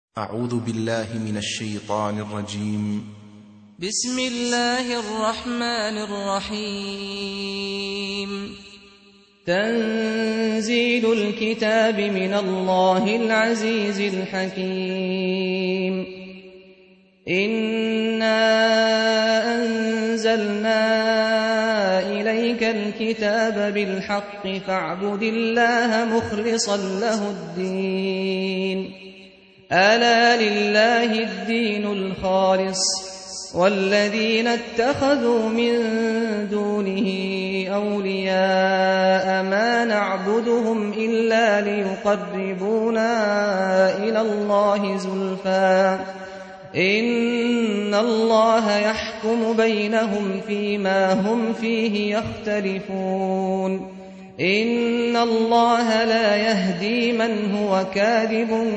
أعوذ بالله من الشيطان الرجيم. بسم الله الرحمن الرحيم. تنزيل الكتاب من الله العزيز الحكيم. إنا أنزلنا إليك الكتاب بالحق فاعبد الله مخلصا له الدين. ألا لله الدين الخالص والذين اتخذوا من دونه أولياء ما نعبدهم إلا ليقربونا إلى الله زلفى إن الله يحكم بينهم فيما هم فيه يختلفون. إن الله لا يهدي من هو كاذب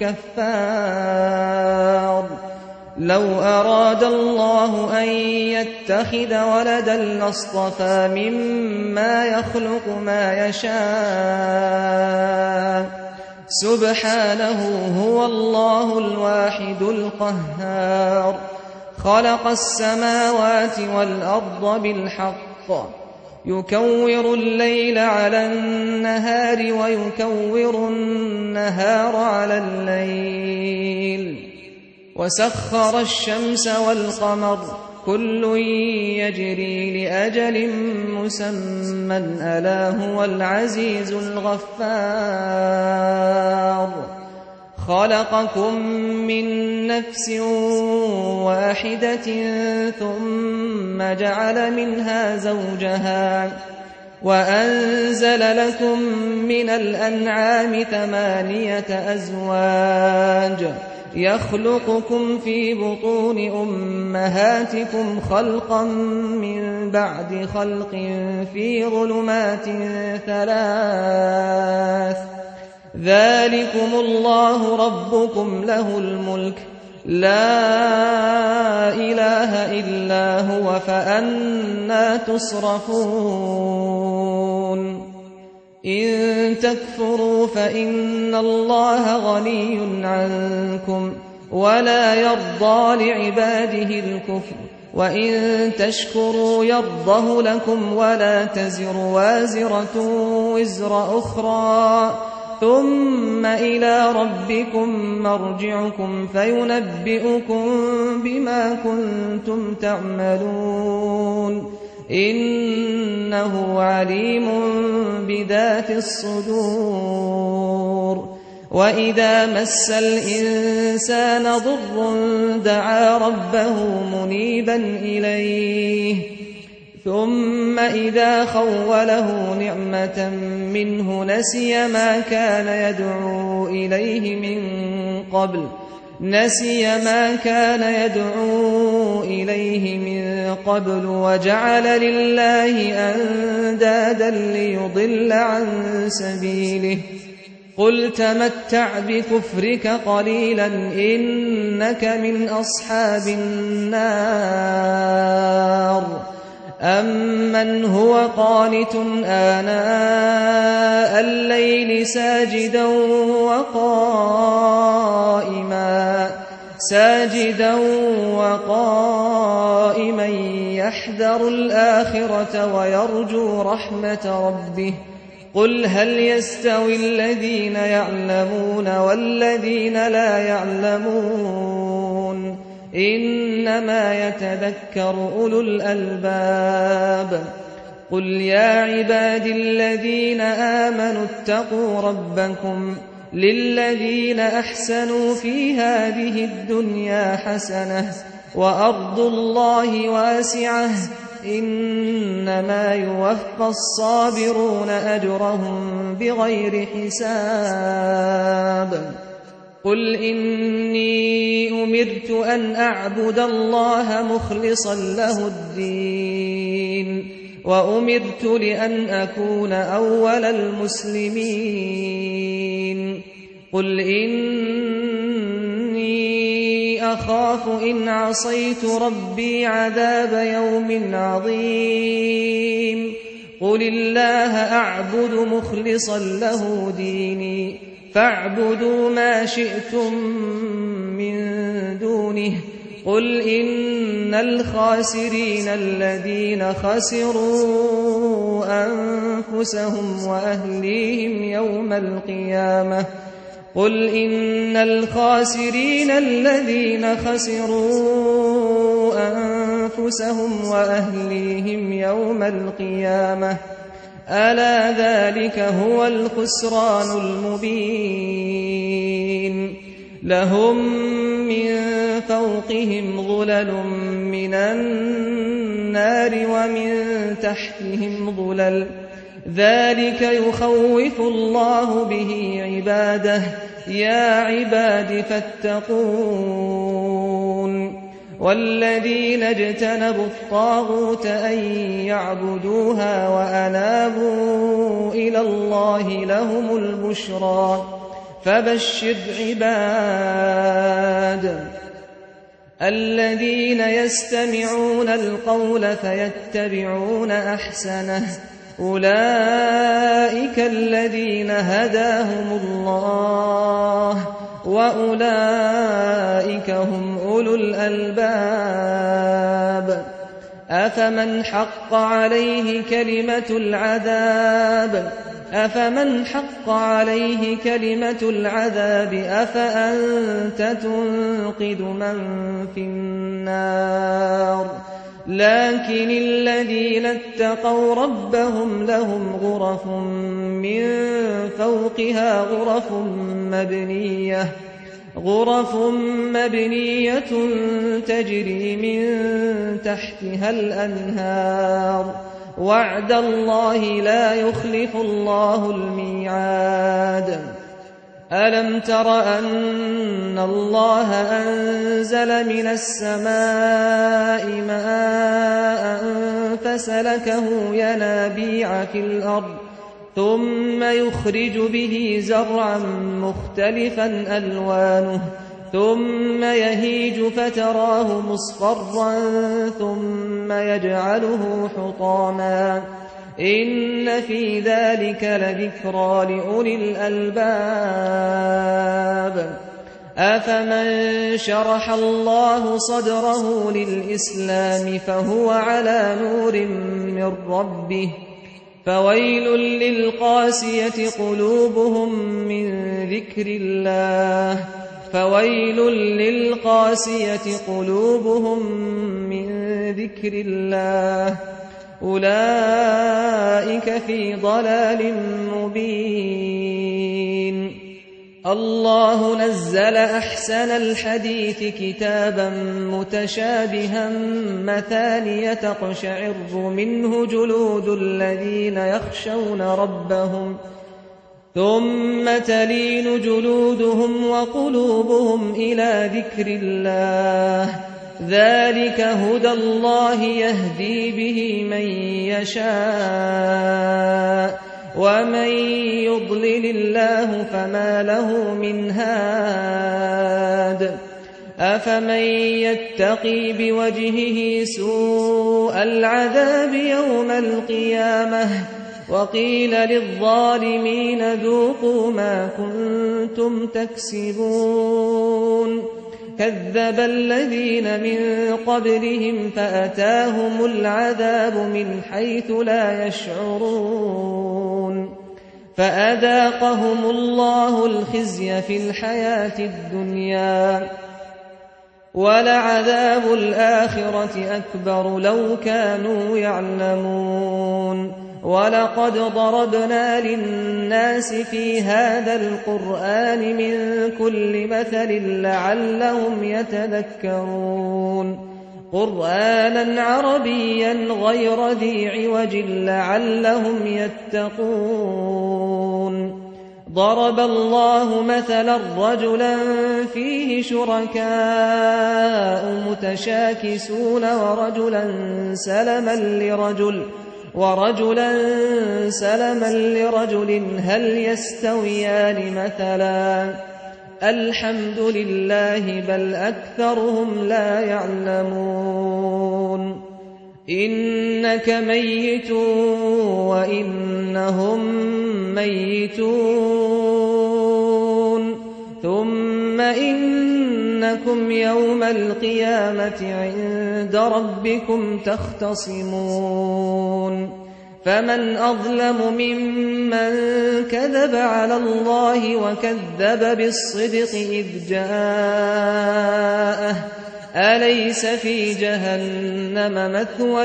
كفار. لو أراد الله أن يتخذ ولدا لاصطفى مما يخلق ما يشاء سبحانه هو الله الواحد القهار. خلق السماوات والأرض بالحق يكور الليل على النهار ويكور النهار على الليل وسخر الشمس والقمر كل يجري لأجل مسمى ألا هو العزيز الغفار. خلقكم من نفس واحدة ثم جعل منها زوجها وأنزل لكم من الأنعام 8 أزواج يخلقكم في بطون أمهاتكم خلقا من بعد خلق في ظلمات 3 ذلكم الله ربكم له الملك لا إله إلا هو فأنى تصرفون. إن تكفروا فإن الله غني عنكم ولا يرضى لعباده الكفر وإن تشكروا يرضه لكم ولا تزر وازرة وزر أخرى ثم إلى ربكم مرجعكم فينبئكم بما كنتم تعملون. إنه عليم بذات الصدور. وإذا مس الإنسان ضر دعا ربه منيبا إليه ثم إذا خوله نعمة منه نسي ما كان يدعو إليه من قبل وجعل لله أندادا ليضل عن سبيله. قل تمتع بكفرك قليلا إنك من أصحاب النار. أمن هو قانت آناء الليل ساجدا وقائما يحذر الآخرة ويرجو رحمة ربه. قل هل يستوي الذين يعلمون والذين لا يعلمون إنما يتذكر أولو الألباب. قل يا عباد الذين آمنوا اتقوا ربكم للذين أحسنوا في هذه الدنيا حسنة وأرض الله واسعة إنما يوفى الصابرون أجرهم بغير حساب. قل إني أمرت أن أعبد الله مخلصا له الدين وأمرت لأن أكون أول المسلمين. قل إني أخاف إن عصيت ربي عذاب يوم عظيم. قل الله أعبد مخلصا له ديني فاعبدوا ما شئتم من دونه قل إن الخاسرين الذين خسروا أنفسهم وأهليهم يوم القيامة قل إن الخاسرين الذين خسروا أنفسهم وأهليهم يوم القيامة ألا ذلك هو الخسران المبين لهم من فوقهم ظلل من النار ومن تحتهم ظلل ذلك يخوف الله به عباده يا عباد فاتقون والذين اجتنبوا الطاغوت أن يعبدوها وأنابوا إلى الله لهم البشرى فبشر عباد الذين يستمعون القول فيتبعون أحسنه أولئك الذين هداهم الله وأولئك هم أولو الألباب أفمن حق عليه كلمة العذاب أفأنت تنقذ من في النار لكن الذين اتقوا ربهم لهم غرف من فوقها غرف مبنية تجري من تحتها الأنهار وعد الله لا يخلف الله الميعاد ألم تر أن الله أنزل من السماء ماء فسلكه ينابيع في الأرض ثم يخرج به زرعا مختلفا ألوانه ثم يهيج فتراه مصفرا ثم يجعله حطاما إن في ذلك لذكرى لأولي الألباب أفمن شرح الله صدره للإسلام فهو على نور من ربه فويل للقاسية قلوبهم من ذكر الله أولئك في ضلال مبين الله نزل أحسن الحديث كتابا متشابها مثانية تقشعر منه جلود الذين يخشون ربهم ثم تلين جلودهم وقلوبهم إلى ذكر الله ذلك هدى الله يهدي به من يشاء ومن يضلل الله فما له من هاد أفمن يتقي بوجهه سوء العذاب يوم القيامة وقيل للظالمين ذوقوا ما كنتم تكسبون كذب الذين من قبلهم فأتاهم العذاب من حيث لا يشعرون فأذاقهم الله الخزي في الحياة الدنيا ولعذاب الآخرة أكبر لو كانوا يعلمون ولقد ضربنا للناس في هذا القرآن من كل مثل لعلهم يتذكرون قرآنا عربيا غير ذي عوج لعلهم يتقون ضرب الله مثلا رجلا فيه شركاء متشاكسون ورجلا سلما لرجل هل يستويان مثلا الحمد لله بل أكثرهم لا يعلمون إنك ميت وإنهم ميتون ثم إنكم يوم القيامة عند ربكم تختصمون فمن أظلم ممن كذب على الله وكذب بالصدق إذ جاءه أليس في جهنم مثوى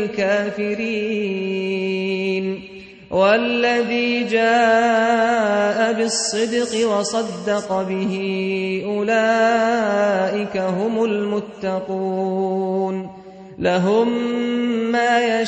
للكافرين والذي جاء بالصدق وصدق به أولئك هم المتقون لهم ما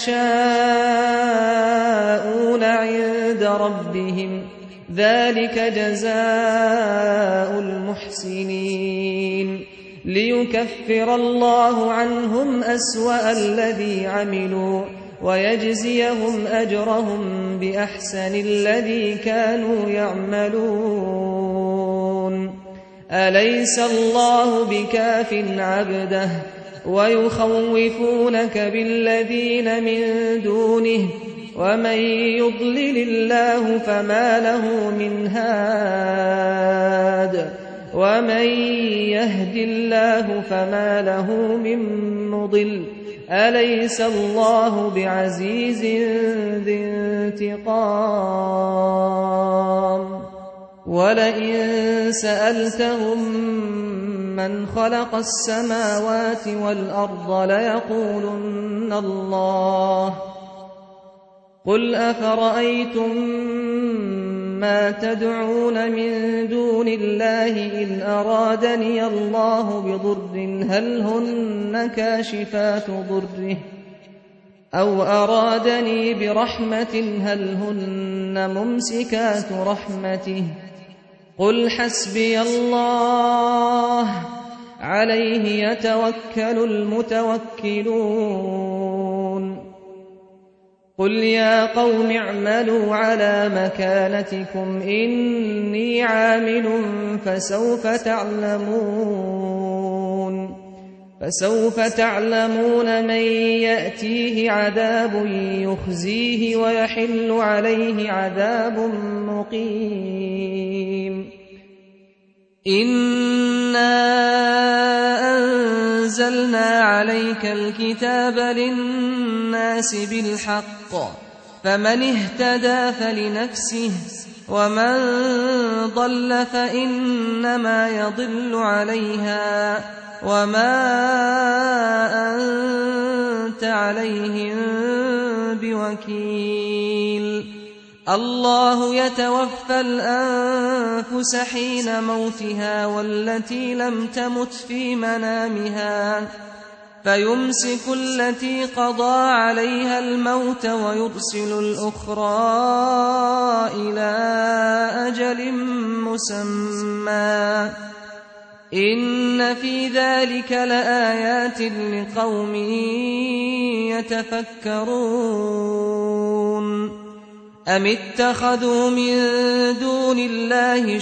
يشاءون عند ربهم ذلك جزاء المحسنين ليكفر الله عنهم أسوأ الذي عملوا ويجزيهم أجرهم بأحسن الذي كانوا يعملون أليس الله بكاف عبده ويخوفونك بالذين من دونه ومن يضلل الله فما له من هاد ومن يهد الله فما له من مضل أليس الله بعزيز ذي انتقام ولئن سألتهم من خلق السماوات والأرض ليقولن الله قل أفرأيتم ما تدعون من دون الله إن أرادني الله بضر هل هن كاشفات ضره أو أرادني برحمة هل هن ممسكات رحمته قل حسبي الله عليه يتوكل المتوكلون قل يا قوم اعملوا على مكانتكم إني عامل فسوف تعلمون من يأتيه عذاب يخزيه ويحل عليه عذاب مقيم إنا أنزلنا عليك الكتاب للناس بالحق فمن اهتدى فلنفسه ومن ضل فإنما يضل عليها وما أنت عليهم بوكيل الله يتوفى الأنفس حين موتها والتي لم تمت في منامها فيمسك التي قضى عليها الموت ويرسل الأخرى إلى أجل مسمى إن في ذلك لآيات لقوم يتفكرون أم اتخذوا من دون الله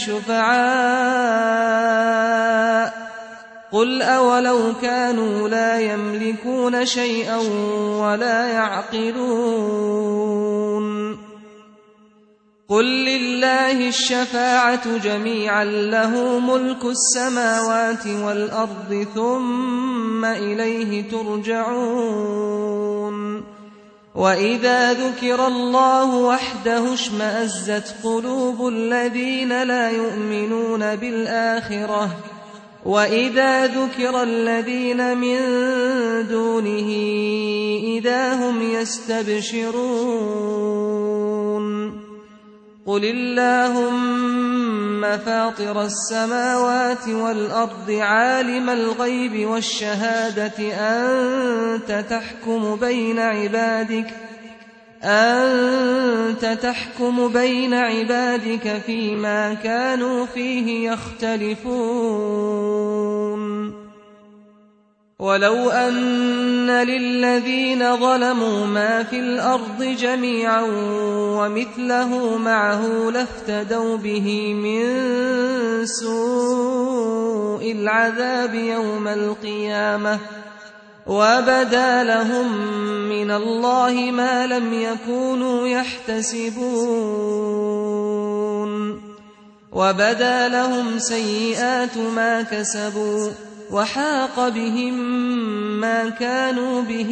شفعاء قل أولو كانوا لا يملكون شيئا ولا يعقلون قل لله الشفاعة جميعا له ملك السماوات والأرض ثم إليه ترجعون وإذا ذكر الله وحده اشمأزت قلوب الذين لا يؤمنون بالآخرة وإذا ذكر الذين من دونه إذا هم يستبشرون قل اللهم فاطر السماوات والأرض عالم الغيب والشهادة أنت تحكم بين عبادك فيما كانوا فيه يختلفون ولو أن للذين ظلموا ما في الأرض جميعا ومثله معه لافتدوا به من سوء العذاب يوم القيامة وبدا لهم من الله ما لم يكونوا يحتسبون وبدا لهم سيئات ما كسبوا وحاق بهم ما كانوا به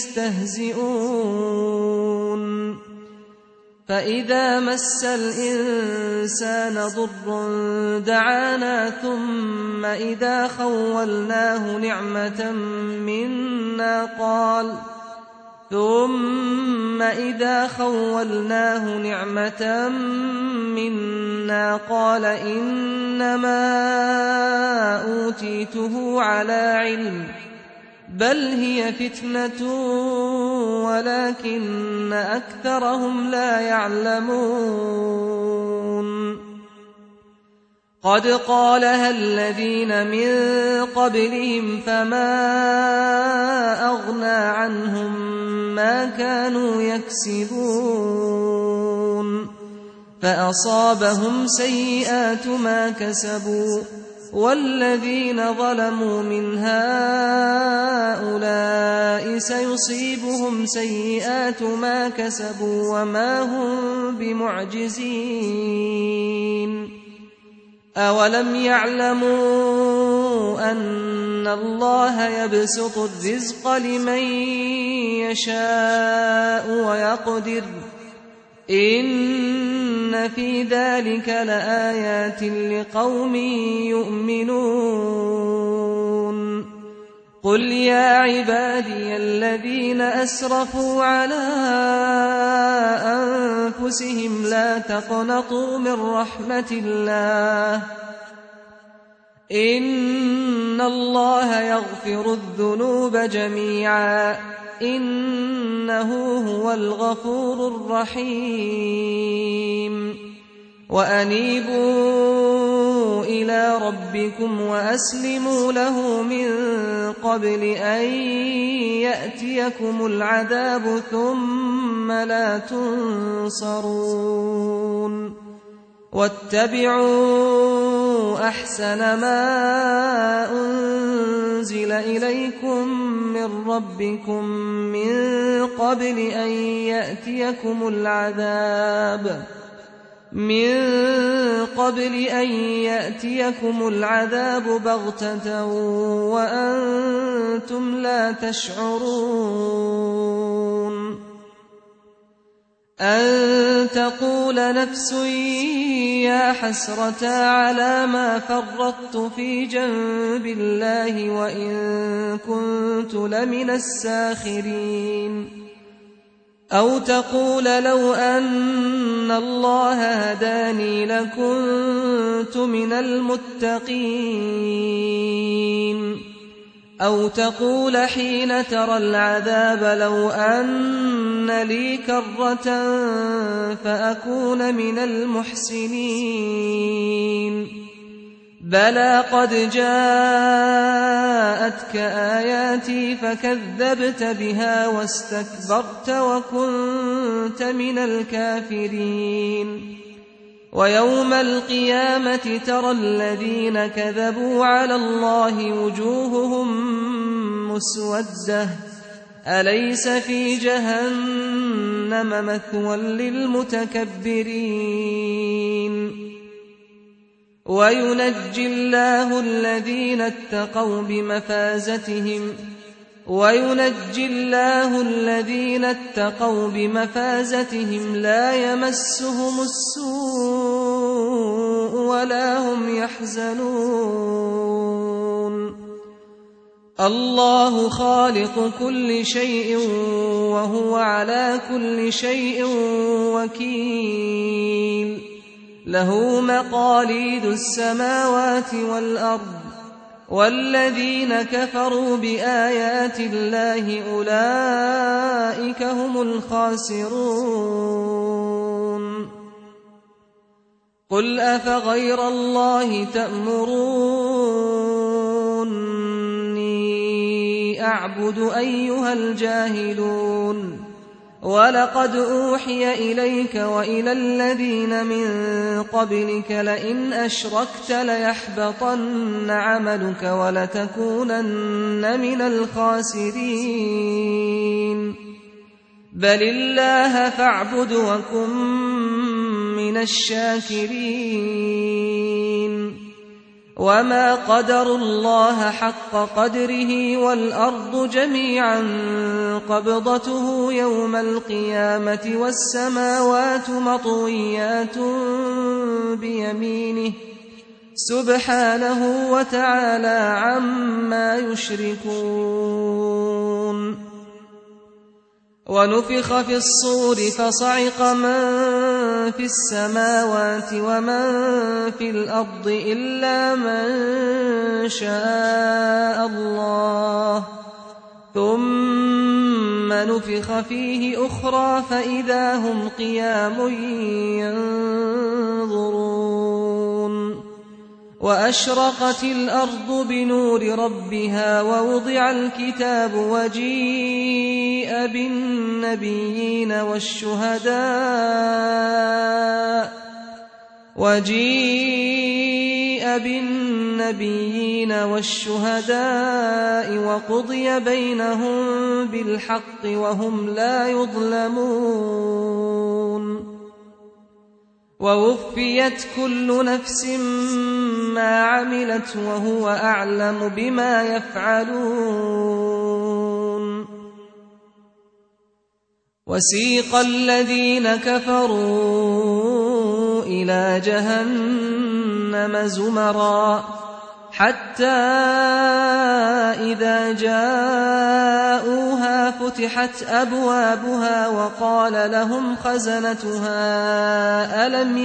يستهزئون فإذا مس الإنسان ضر دعانا ثم إذا خولناه نعمة منا قال إنما أوتيته على علم بل هي فتنة ولكن أكثرهم لا يعلمون قد قالها الذين من قبلهم فما أغنى عنهم ما كانوا يكسبون فأصابهم سيئات ما كسبوا والذين ظلموا من هؤلاء سيصيبهم سيئات ما كسبوا وما هم بمعجزين أولم يعلموا أن الله يبسط الرزق لمن يشاء ويقدر إن في ذلك لآيات لقوم يؤمنون قل يا عبادي الذين أسرفوا على أنفسهم لا تقنطوا من رحمة الله إن الله يغفر الذنوب جميعا إنه هو الغفور الرحيم وأنيبوا إلى ربكم وأسلموا له من قبل أن يأتيكم العذاب ثم لا تنصرون واتبعوا أحسن ما أنزل إليكم من ربكم من قبل أن يأتيكم العذاب بغتة وأنتم لا تشعرون أن تقول نفس يا حسرة على ما فرطت في جنب الله وإن كنت لمن الساخرين أو تقول لو أن الله هداني لكنت من المتقين أو تقول حين ترى العذاب لو أن لي كرة فأكون من المحسنين بلى قد جاءتك آياتي فكذبت بها واستكبرت وكنت من الكافرين ويوم القيامة ترى الذين كذبوا على الله وجوههم مسودة أليس في جهنم مثوى للمتكبرين وينجي الله الذين اتقوا بمفازتهم لا يمسهم السوء ولا هم يحزنون الله خالق كل شيء وهو على كل شيء وكيل له مقاليد السماوات والأرض والذين كفروا بآيات الله أولئك هم الخاسرون قل أفغير الله تأمروني أعبد أيها الجاهلون ولقد أوحي إليك وإلى الذين من قبلك لئن أشركت ليحبطن عملك ولتكونن من الخاسرين بل الله فاعبد وكن من من الشاكرين وما قدروا الله حق قدره والأرض جميعا قبضته يوم القيامة والسماوات مطويات بيمينه سبحانه وتعالى عما يشركون ونفخ في الصور فصعق من في السماوات ومن في الأرض إلا من شاء الله ثم نفخ فيه أخرى فإذا هم قيام ينظرون وأشرقت الأرض بنور ربها ووضع الكتاب وجيء بالنبيين والشهداء وقضي بينهم بالحق وهم لا يظلمون ووفيت كل نفس ما عملت وهو أعلم بما يفعلون وسيق الذين كفروا إلى جهنم زمرا حتى إذا جاءوها فتحت أبوابها وقال لهم خزنتها ألم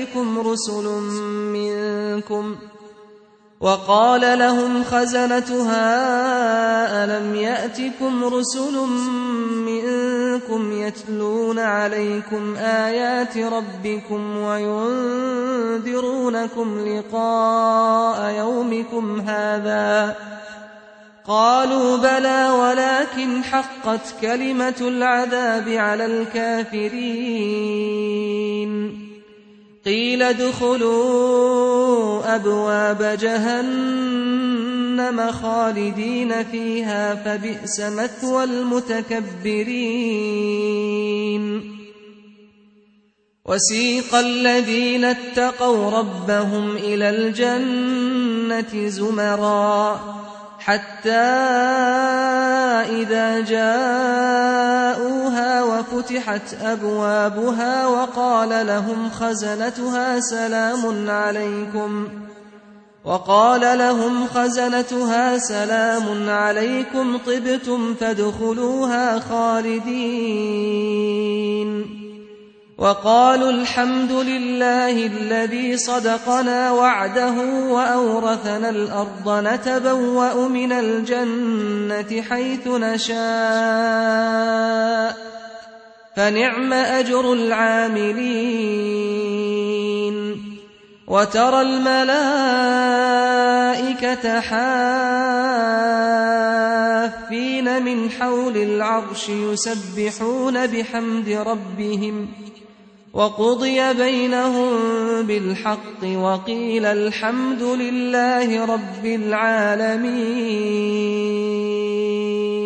يأتكم رسل منكم يتلون عليكم آيات ربكم وينذرونكم لقاء يومكم هذا قالوا بلى ولكن حقت كلمة العذاب على الكافرين قيل ادخلوا أبواب جهنم خالدين فيها فبئس مثوى المتكبرين وسيق الذين اتقوا ربهم إلى الجنة زمرا حتى إذا جاءوها وفتحت أبوابها وقال لهم خزنتها سلام عليكم طبتم فادخلوها خالدين وقالوا الحمد لله الذي صدقنا وعده وأورثنا الأرض نتبوأ من الجنة حيث نشاء فنعم أجر العاملين وترى الملائكة حافين من حول العرش يسبحون بحمد ربهم وقضي بينهم بالحق وقيل الحمد لله رب العالمين